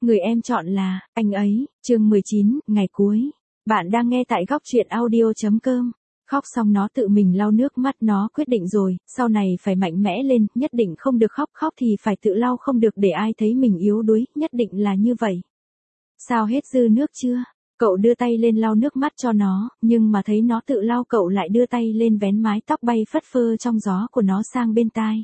Người em chọn là, anh ấy, chương 19, ngày cuối. Bạn đang nghe tại góc truyện audio.com. Khóc xong nó tự mình lau nước mắt, nó quyết định rồi, sau này phải mạnh mẽ lên, nhất định không được khóc, khóc thì phải tự lau, không được để ai thấy mình yếu đuối, nhất định là như vậy. Sao hết dư nước chưa? Cậu đưa tay lên lau nước mắt cho nó, nhưng mà thấy nó tự lau, cậu lại đưa tay lên vén mái tóc bay phất phơ trong gió của nó sang bên tai.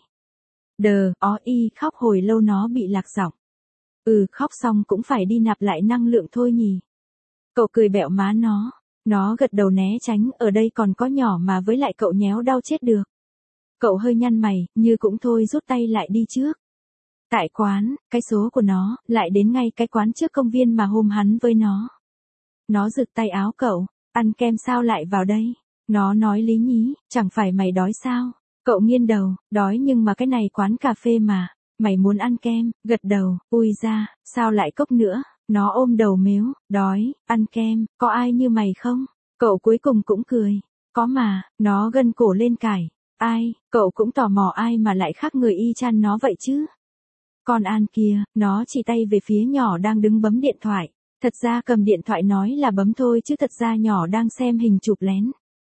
Khóc hồi lâu nó bị lạc giọng. Khóc xong cũng phải đi nạp lại năng lượng thôi nhỉ. Cậu cười bẹo má nó gật đầu né tránh, ở đây còn có nhỏ mà, với lại cậu nhéo đau chết được. Cậu hơi nhăn mày, như cũng thôi rút tay lại đi trước. Tại quán, cái số của nó, lại đến ngay cái quán trước công viên mà hôm hắn với nó. Nó giựt tay áo cậu, ăn kem sao lại vào đây? Nó nói lý nhí, chẳng phải mày đói sao? Cậu nghiêng đầu, đói nhưng mà cái này quán cà phê mà. Mày muốn ăn kem, gật đầu, ui ra, sao lại cốc nữa? Nó ôm đầu mếu, đói, ăn kem, có ai như mày không? Cậu cuối cùng cũng cười, có mà, nó gân cổ lên cải. Ai, cậu cũng tò mò ai mà lại khác người y chang nó vậy chứ? Con An kia, nó chỉ tay về phía nhỏ đang đứng bấm điện thoại. Thật ra cầm điện thoại nói là bấm thôi chứ thật ra nhỏ đang xem hình chụp lén.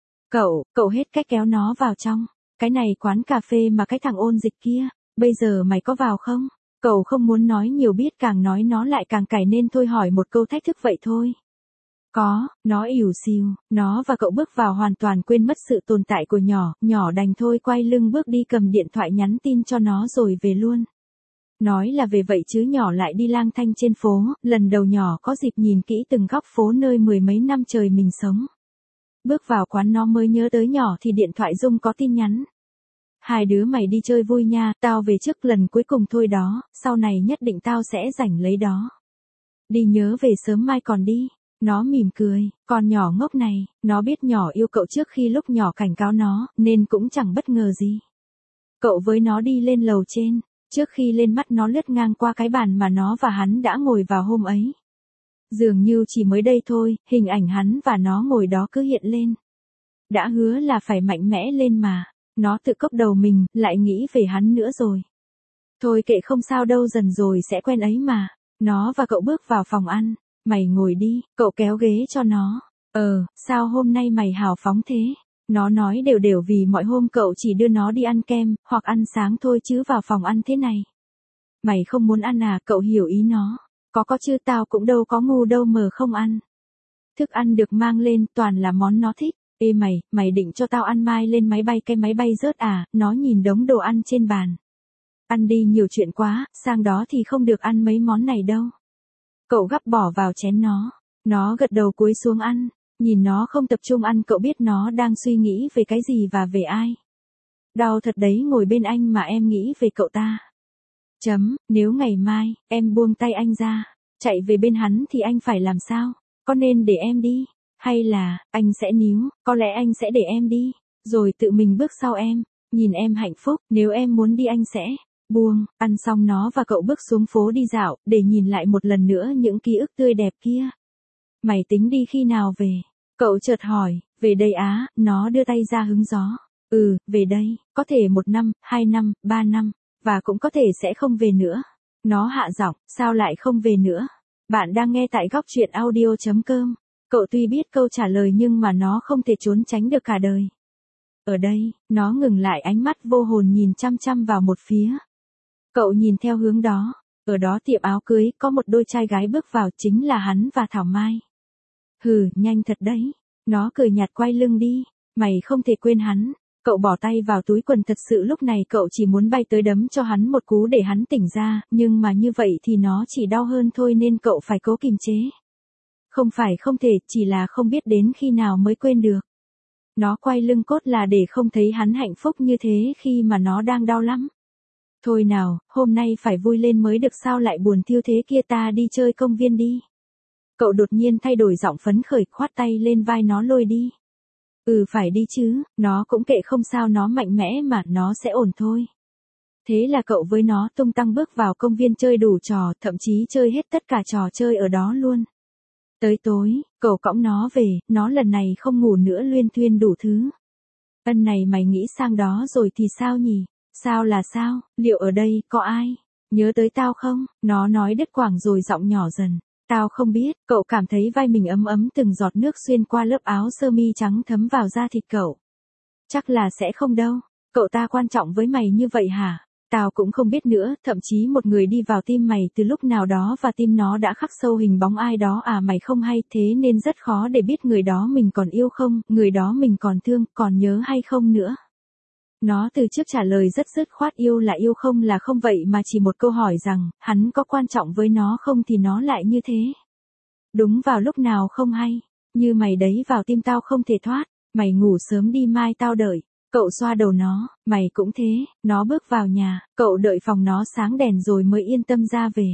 Cậu hết cách kéo nó vào trong. Cái này quán cà phê mà cái thằng ôn dịch kia, bây giờ mày có vào không? Cậu không muốn nói nhiều, biết càng nói nó lại càng cày nên thôi hỏi một câu thách thức vậy thôi. Có, nó ỉu xìu, nó và cậu bước vào hoàn toàn quên mất sự tồn tại của nhỏ đành thôi quay lưng bước đi, cầm điện thoại nhắn tin cho nó rồi về luôn. Nói là về vậy chứ nhỏ lại đi lang thang trên phố, lần đầu nhỏ có dịp nhìn kỹ từng góc phố nơi mười mấy năm trời mình sống. Bước vào quán nó mới nhớ tới nhỏ thì điện thoại rung có tin nhắn. Hai đứa mày đi chơi vui nha, tao về trước lần cuối cùng thôi đó, sau này nhất định tao sẽ rảnh lấy đó. Đi nhớ về sớm mai còn đi. Nó mỉm cười, con nhỏ ngốc này, nó biết nhỏ yêu cậu trước khi lúc nhỏ cảnh cáo nó, nên cũng chẳng bất ngờ gì. Cậu với nó đi lên lầu trên, trước khi lên mắt nó lướt ngang qua cái bàn mà nó và hắn đã ngồi vào hôm ấy. Dường như chỉ mới đây thôi, hình ảnh hắn và nó ngồi đó cứ hiện lên. Đã hứa là phải mạnh mẽ lên mà. Nó tự cốc đầu mình, lại nghĩ về hắn nữa rồi. Thôi kệ không sao đâu, dần rồi sẽ quen ấy mà. Nó và cậu bước vào phòng ăn. Mày ngồi đi, cậu kéo ghế cho nó. Sao hôm nay mày hào phóng thế? Nó nói đều vì mọi hôm cậu chỉ đưa nó đi ăn kem, hoặc ăn sáng thôi chứ vào phòng ăn thế này. Mày không muốn ăn à? Cậu hiểu ý nó. Có chứ, tao cũng đâu có ngu đâu mà không ăn. Thức ăn được mang lên toàn là món nó thích. Ê mày định cho tao ăn mai lên máy bay, cái máy bay rớt à? Nó nhìn đống đồ ăn trên bàn. Ăn đi, nhiều chuyện quá, sang đó thì không được ăn mấy món này đâu. Cậu gắp bỏ vào chén nó gật đầu cúi xuống ăn, nhìn nó không tập trung ăn, cậu biết nó đang suy nghĩ về cái gì và về ai. Đau thật đấy, ngồi bên anh mà em nghĩ về cậu ta. Nếu ngày mai, em buông tay anh ra, chạy về bên hắn thì anh phải làm sao? Có nên để em đi? Hay là, anh sẽ níu, có lẽ anh sẽ để em đi, rồi tự mình bước sau em, nhìn em hạnh phúc, nếu em muốn đi anh sẽ buông. Ăn xong nó và cậu bước xuống phố đi dạo, để nhìn lại một lần nữa những ký ức tươi đẹp kia. Mày tính đi khi nào về? Cậu chợt hỏi, về đây á, nó đưa tay ra hứng gió. Về đây, có thể 1 năm, 2 năm, 3 năm, và cũng có thể sẽ không về nữa. Nó hạ giọng, sao lại không về nữa? Bạn đang nghe tại góc truyện audio.com. Cậu tuy biết câu trả lời nhưng mà nó không thể trốn tránh được cả đời. Ở đây, nó ngừng lại, ánh mắt vô hồn nhìn chăm chăm vào một phía. Cậu nhìn theo hướng đó, ở đó tiệm áo cưới, có một đôi trai gái bước vào, chính là hắn và Thảo Mai. Nhanh thật đấy. Nó cười nhạt quay lưng đi, mày không thể quên hắn. Cậu bỏ tay vào túi quần, thật sự lúc này cậu chỉ muốn bay tới đấm cho hắn một cú để hắn tỉnh ra, nhưng mà như vậy thì nó chỉ đau hơn thôi nên cậu phải cố kiềm chế. Không phải không thể, chỉ là không biết đến khi nào mới quên được. Nó quay lưng cốt là để không thấy hắn hạnh phúc như thế khi mà nó đang đau lắm. Thôi nào, hôm nay phải vui lên mới được, sao lại buồn thiêu thế kia, ta đi chơi công viên đi. Cậu đột nhiên thay đổi giọng phấn khởi, khoát tay lên vai nó lôi đi. Phải đi chứ, nó cũng kệ không sao, nó mạnh mẽ mà, nó sẽ ổn thôi. Thế là cậu với nó tung tăng bước vào công viên chơi đủ trò, thậm chí chơi hết tất cả trò chơi ở đó luôn. Tới tối, cậu cõng nó về, nó lần này không ngủ nữa, luyên thuyên đủ thứ. Này mày nghĩ sang đó rồi thì sao nhỉ? Sao là sao? Liệu ở đây có ai? Nhớ tới tao không? Nó nói đứt quãng rồi giọng nhỏ dần. Tao không biết, cậu cảm thấy vai mình ấm ấm từng giọt nước xuyên qua lớp áo sơ mi trắng thấm vào da thịt cậu. Chắc là sẽ không đâu. Cậu ta quan trọng với mày như vậy hả? Tao cũng không biết nữa, thậm chí một người đi vào tim mày từ lúc nào đó và tim nó đã khắc sâu hình bóng ai đó à, mày không hay, thế nên rất khó để biết người đó mình còn yêu không, người đó mình còn thương, còn nhớ hay không nữa. Nó từ trước trả lời rất dứt khoát, yêu là không vậy mà chỉ một câu hỏi rằng, hắn có quan trọng với nó không thì nó lại như thế. Đúng vào lúc nào không hay, như mày đấy vào tim tao không thể thoát, mày ngủ sớm đi mai tao đợi. Cậu xoa đầu nó, mày cũng thế, nó bước vào nhà, cậu đợi phòng nó sáng đèn rồi mới yên tâm ra về.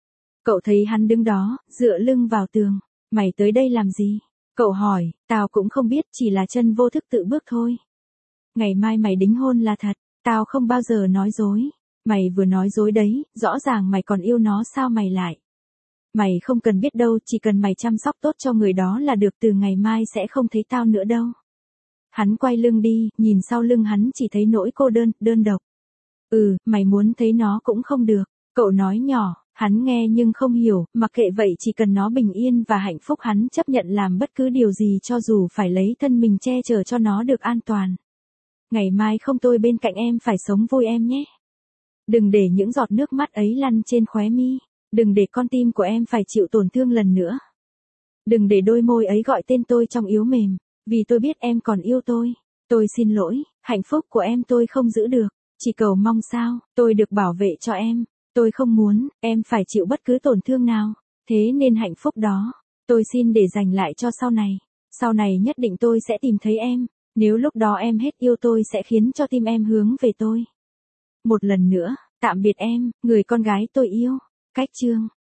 Cậu thấy hắn đứng đó, dựa lưng vào tường, mày tới đây làm gì? Cậu hỏi, tao cũng không biết, chỉ là chân vô thức tự bước thôi. Ngày mai mày đính hôn là thật, tao không bao giờ nói dối. Mày vừa nói dối đấy, rõ ràng mày còn yêu nó sao mày lại. Mày không cần biết đâu, chỉ cần mày chăm sóc tốt cho người đó là được, từ ngày mai sẽ không thấy tao nữa đâu. Hắn quay lưng đi, nhìn sau lưng hắn chỉ thấy nỗi cô đơn, đơn độc. Mày muốn thấy nó cũng không được, cậu nói nhỏ, hắn nghe nhưng không hiểu, mặc kệ vậy, chỉ cần nó bình yên và hạnh phúc hắn chấp nhận làm bất cứ điều gì cho dù phải lấy thân mình che chở cho nó được an toàn. Ngày mai không tôi bên cạnh em phải sống vui em nhé. Đừng để những giọt nước mắt ấy lăn trên khóe mi, đừng để con tim của em phải chịu tổn thương lần nữa. Đừng để đôi môi ấy gọi tên tôi trong yếu mềm. Vì tôi biết em còn yêu tôi xin lỗi, hạnh phúc của em tôi không giữ được, chỉ cầu mong sao, tôi được bảo vệ cho em, tôi không muốn, em phải chịu bất cứ tổn thương nào, thế nên hạnh phúc đó, tôi xin để dành lại cho sau này nhất định tôi sẽ tìm thấy em, nếu lúc đó em hết yêu tôi sẽ khiến cho tim em hướng về tôi. Một lần nữa, tạm biệt em, người con gái tôi yêu, cách chương.